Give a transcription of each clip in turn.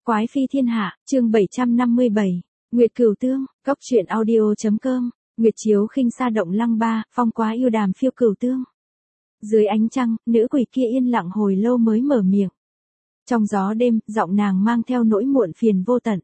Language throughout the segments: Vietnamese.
Quái phi thiên hạ, chương 757. Nguyệt Cửu Tương, Cốc truyện audio.com. Nguyệt chiếu khinh sa động lăng ba, phong quá yêu đàm phiêu cửu tương. Dưới ánh trăng, nữ quỷ kia yên lặng hồi lâu mới mở miệng. Trong gió đêm, giọng nàng mang theo nỗi muộn phiền vô tận.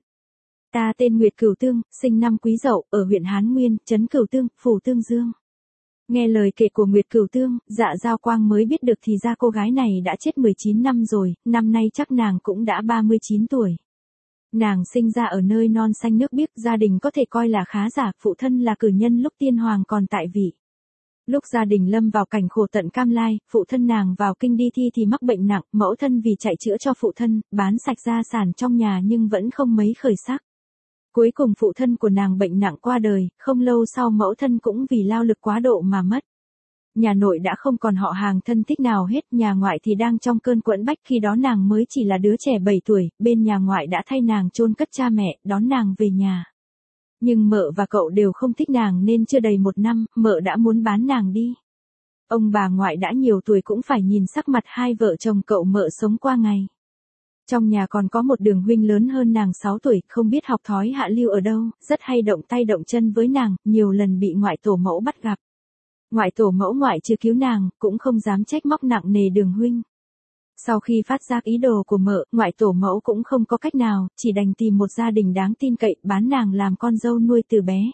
Ta tên Nguyệt Cửu Tương, sinh năm Quý Dậu, ở huyện Hán Nguyên, trấn Cửu Tương, phủ Tương Dương. Nghe lời kể của Nguyệt Cửu Tương, Dạ Giao Quang mới biết được thì ra cô gái này đã chết 19 năm rồi, năm nay chắc nàng cũng đã 39 tuổi. Nàng sinh ra ở nơi non xanh nước biếc, gia đình có thể coi là khá giả, phụ thân là cử nhân lúc tiên hoàng còn tại vị. Lúc gia đình lâm vào cảnh khổ tận cam lai, phụ thân nàng vào kinh đi thi thì mắc bệnh nặng, mẫu thân vì chạy chữa cho phụ thân, bán sạch gia sản trong nhà nhưng vẫn không mấy khởi sắc. Cuối cùng phụ thân của nàng bệnh nặng qua đời, không lâu sau mẫu thân cũng vì lao lực quá độ mà mất. Nhà nội đã không còn họ hàng thân thích nào hết, nhà ngoại thì đang trong cơn quẫn bách, khi đó nàng mới chỉ là đứa trẻ 7 tuổi, bên nhà ngoại đã thay nàng chôn cất cha mẹ, đón nàng về nhà. Nhưng mợ và cậu đều không thích nàng nên chưa đầy 1 năm, mợ đã muốn bán nàng đi. Ông bà ngoại đã nhiều tuổi cũng phải nhìn sắc mặt hai vợ chồng cậu mợ sống qua ngày. Trong nhà còn có một đường huynh lớn hơn nàng 6 tuổi, không biết học thói hạ lưu ở đâu, rất hay động tay động chân với nàng, nhiều lần bị ngoại tổ mẫu bắt gặp. Ngoại tổ mẫu ngoại chưa cứu nàng, cũng không dám trách móc nặng nề đường huynh. Sau khi phát giác ý đồ của mợ, ngoại tổ mẫu cũng không có cách nào, chỉ đành tìm một gia đình đáng tin cậy, bán nàng làm con dâu nuôi từ bé.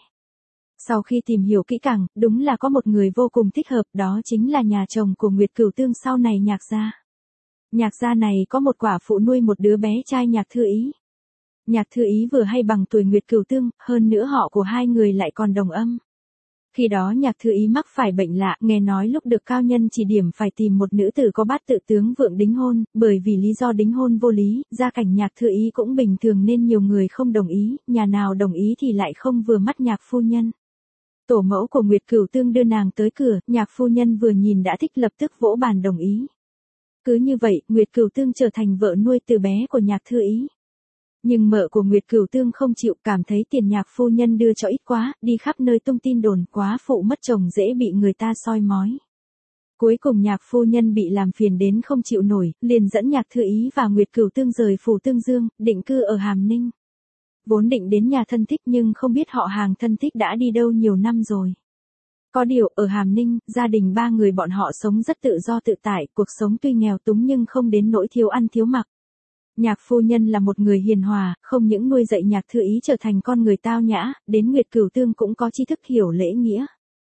Sau khi tìm hiểu kỹ càng, đúng là có một người vô cùng thích hợp, đó chính là nhà chồng của Nguyệt Cửu Tương sau này Nhạc gia. Nhạc gia này có một quả phụ nuôi một đứa bé trai Nhạc Thư Ý. Nhạc Thư Ý vừa hay bằng tuổi Nguyệt Cửu Tương, hơn nữa họ của hai người lại còn đồng âm. Khi đó Nhạc Thư Ý mắc phải bệnh lạ, nghe nói lúc được cao nhân chỉ điểm phải tìm một nữ tử có bát tự tướng vượng đính hôn, bởi vì lý do đính hôn vô lý, gia cảnh Nhạc Thư Ý cũng bình thường nên nhiều người không đồng ý, nhà nào đồng ý thì lại không vừa mắt Nhạc phu nhân. Tổ mẫu của Nguyệt Cửu Tương đưa nàng tới cửa, Nhạc phu nhân vừa nhìn đã thích, lập tức vỗ bàn đồng ý. Cứ như vậy, Nguyệt Cửu Tương trở thành vợ nuôi từ bé của Nhạc Thư Ý. Nhưng mợ của Nguyệt Cửu Tương không chịu, cảm thấy tiền Nhạc phu nhân đưa cho ít quá, đi khắp nơi tung tin đồn, quá phụ mất chồng dễ bị người ta soi mói. Cuối cùng Nhạc phu nhân bị làm phiền đến không chịu nổi, liền dẫn Nhạc Thư Ý và Nguyệt Cửu Tương rời phủ Tương Dương, định cư ở Hàm Ninh. Vốn định đến nhà thân thích nhưng không biết họ hàng thân thích đã đi đâu nhiều năm rồi. Có điều, ở Hàm Ninh, gia đình 3 người bọn họ sống rất tự do tự tại, cuộc sống tuy nghèo túng nhưng không đến nỗi thiếu ăn thiếu mặc. Nhạc phu nhân là một người hiền hòa, không những nuôi dạy Nhạc Thư Ý trở thành con người tao nhã, đến Nguyệt Cửu Tương cũng có tri thức hiểu lễ nghĩa.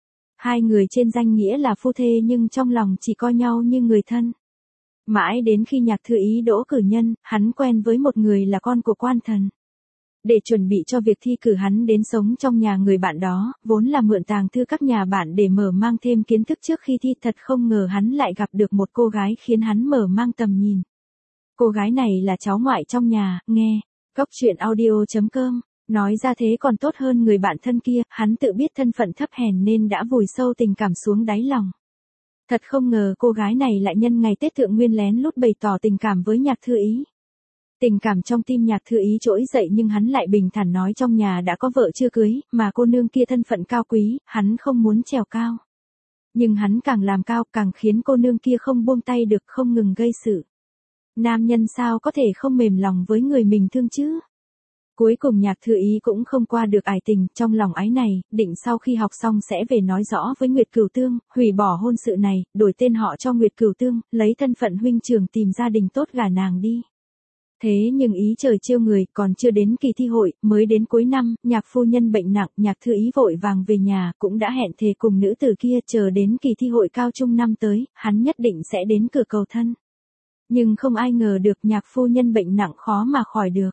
Hai người trên danh nghĩa là phu thê nhưng trong lòng chỉ coi nhau như người thân. Mãi đến khi Nhạc Thư Ý đỗ cử nhân, hắn quen với một người là con của quan thần. Để chuẩn bị cho việc thi cử, hắn đến sống trong nhà người bạn đó, vốn là mượn tàng thư các nhà bạn để mở mang thêm kiến thức trước khi thi, thật không ngờ hắn lại gặp được một cô gái khiến hắn mở mang tầm nhìn. Cô gái này là cháu ngoại trong nhà, nghe, Cốc truyện audio.com, nói ra thế còn tốt hơn người bạn thân kia, hắn tự biết thân phận thấp hèn nên đã vùi sâu tình cảm xuống đáy lòng. Thật không ngờ cô gái này lại nhân ngày Tết Thượng Nguyên lén lút bày tỏ tình cảm với Nhạc Thư Ý. Tình cảm trong tim Nhạc Thư Ý trỗi dậy nhưng hắn lại bình thản nói trong nhà đã có vợ chưa cưới, mà cô nương kia thân phận cao quý, hắn không muốn trèo cao. Nhưng hắn càng làm cao càng khiến cô nương kia không buông tay được, không ngừng gây sự. Nam nhân sao có thể không mềm lòng với người mình thương chứ? Cuối cùng Nhạc Thư Ý cũng không qua được ải tình, trong lòng ái này, định sau khi học xong sẽ về nói rõ với Nguyệt Cửu Tương, hủy bỏ hôn sự này, đổi tên họ cho Nguyệt Cửu Tương, lấy thân phận huynh trưởng tìm gia đình tốt gả nàng đi. Thế nhưng ý trời trêu người, còn chưa đến kỳ thi hội, mới đến cuối năm, Nhạc phu nhân bệnh nặng, Nhạc Thư Ý vội vàng về nhà, cũng đã hẹn thề cùng nữ tử kia, chờ đến kỳ thi hội cao trung năm tới, hắn nhất định sẽ đến cửa cầu thân. Nhưng không ai ngờ được Nhạc phu nhân bệnh nặng khó mà khỏi được.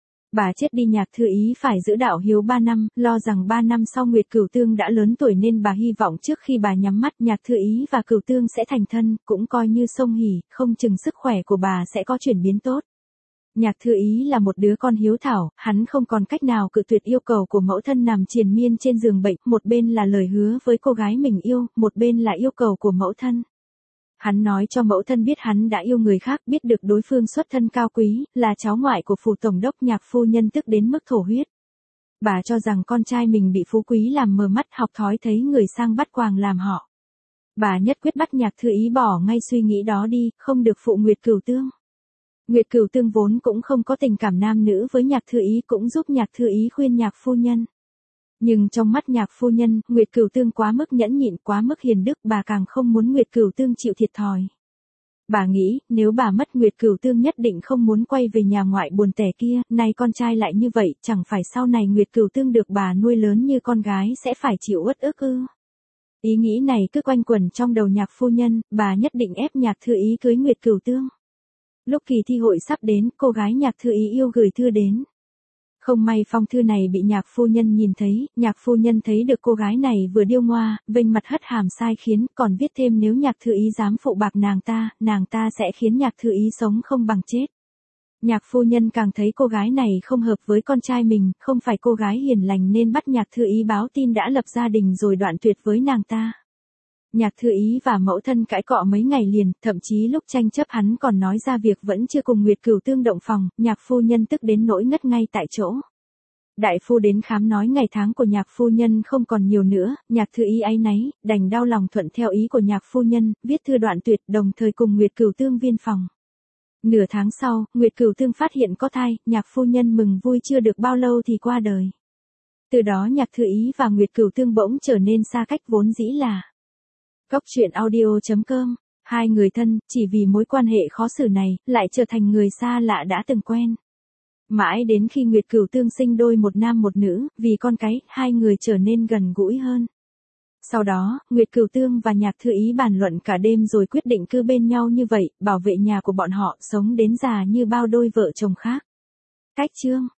Bà chết đi, Nhạc Thư Ý phải giữ đạo hiếu 3 năm, lo rằng 3 năm sau Nguyệt Cửu Tương đã lớn tuổi nên bà hy vọng trước khi bà nhắm mắt Nhạc Thư Ý và Cửu Tương sẽ thành thân, cũng coi như sông hỉ, không chừng sức khỏe của bà sẽ có chuyển biến tốt. Nhạc Thư Ý là một đứa con hiếu thảo, hắn không còn cách nào cự tuyệt yêu cầu của mẫu thân nằm triền miên trên giường bệnh, một bên là lời hứa với cô gái mình yêu, một bên là yêu cầu của mẫu thân. Hắn nói cho mẫu thân biết hắn đã yêu người khác, biết được đối phương xuất thân cao quý, là cháu ngoại của phủ tổng đốc. Nhạc phu nhân tức đến mức thổ huyết. Bà cho rằng con trai mình bị phú quý làm mờ mắt, học thói thấy người sang bắt quàng làm họ. Bà nhất quyết bắt Nhạc Thư Ý bỏ ngay suy nghĩ đó đi, không được phụ Nguyệt Cửu Tương. Nguyệt Cửu Tương vốn cũng không có tình cảm nam nữ với Nhạc Thư Ý, cũng giúp Nhạc Thư Ý khuyên Nhạc phu nhân. Nhưng trong mắt Nhạc phu nhân, Nguyệt Cửu Tương quá mức nhẫn nhịn, quá mức hiền đức, bà càng không muốn Nguyệt Cửu Tương chịu thiệt thòi. Bà nghĩ, nếu bà mất Nguyệt Cửu Tương nhất định không muốn quay về nhà ngoại buồn tẻ kia, nay con trai lại như vậy, chẳng phải sau này Nguyệt Cửu Tương được bà nuôi lớn như con gái sẽ phải chịu uất ức ư. Ý nghĩ này cứ quanh quẩn trong đầu Nhạc phu nhân, bà nhất định ép Nhạc Thư Ý cưới Nguyệt Cửu Tương. Lúc kỳ thi hội sắp đến, cô gái Nhạc Thư Ý yêu gửi thư đến. Không may phong thư này bị Nhạc phu nhân nhìn thấy, Nhạc phu nhân thấy được cô gái này vừa điêu ngoa, vênh mặt hất hàm sai khiến, còn viết thêm nếu Nhạc Thư Ý dám phụ bạc nàng ta sẽ khiến Nhạc Thư Ý sống không bằng chết. Nhạc phu nhân càng thấy cô gái này không hợp với con trai mình, không phải cô gái hiền lành nên bắt Nhạc Thư Ý báo tin đã lập gia đình rồi đoạn tuyệt với nàng ta. Nhạc Thư Ý và mẫu thân cãi cọ mấy ngày liền, thậm chí lúc tranh chấp hắn còn nói ra việc vẫn chưa cùng Nguyệt Cửu Tương động phòng, Nhạc phu nhân tức đến nỗi ngất ngay tại chỗ. Đại phu đến khám nói ngày tháng của Nhạc phu nhân không còn nhiều nữa, Nhạc Thư Ý áy náy, đành đau lòng thuận theo ý của Nhạc phu nhân, viết thư đoạn tuyệt, đồng thời cùng Nguyệt Cửu Tương viên phòng. Nửa tháng sau, Nguyệt Cửu Tương phát hiện có thai, Nhạc phu nhân mừng vui chưa được bao lâu thì qua đời. Từ đó Nhạc Thư Ý và Nguyệt Cửu Tương bỗng trở nên xa cách vốn dĩ là. Góc truyện audio.com, hai người thân, chỉ vì mối quan hệ khó xử này, lại trở thành người xa lạ đã từng quen. Mãi đến khi Nguyệt Cửu Tương sinh đôi một nam một nữ, vì con cái, hai người trở nên gần gũi hơn. Sau đó, Nguyệt Cửu Tương và Nhạc Thư Ý bàn luận cả đêm rồi quyết định cứ bên nhau như vậy, bảo vệ nhà của bọn họ, sống đến già như bao đôi vợ chồng khác. Cách chương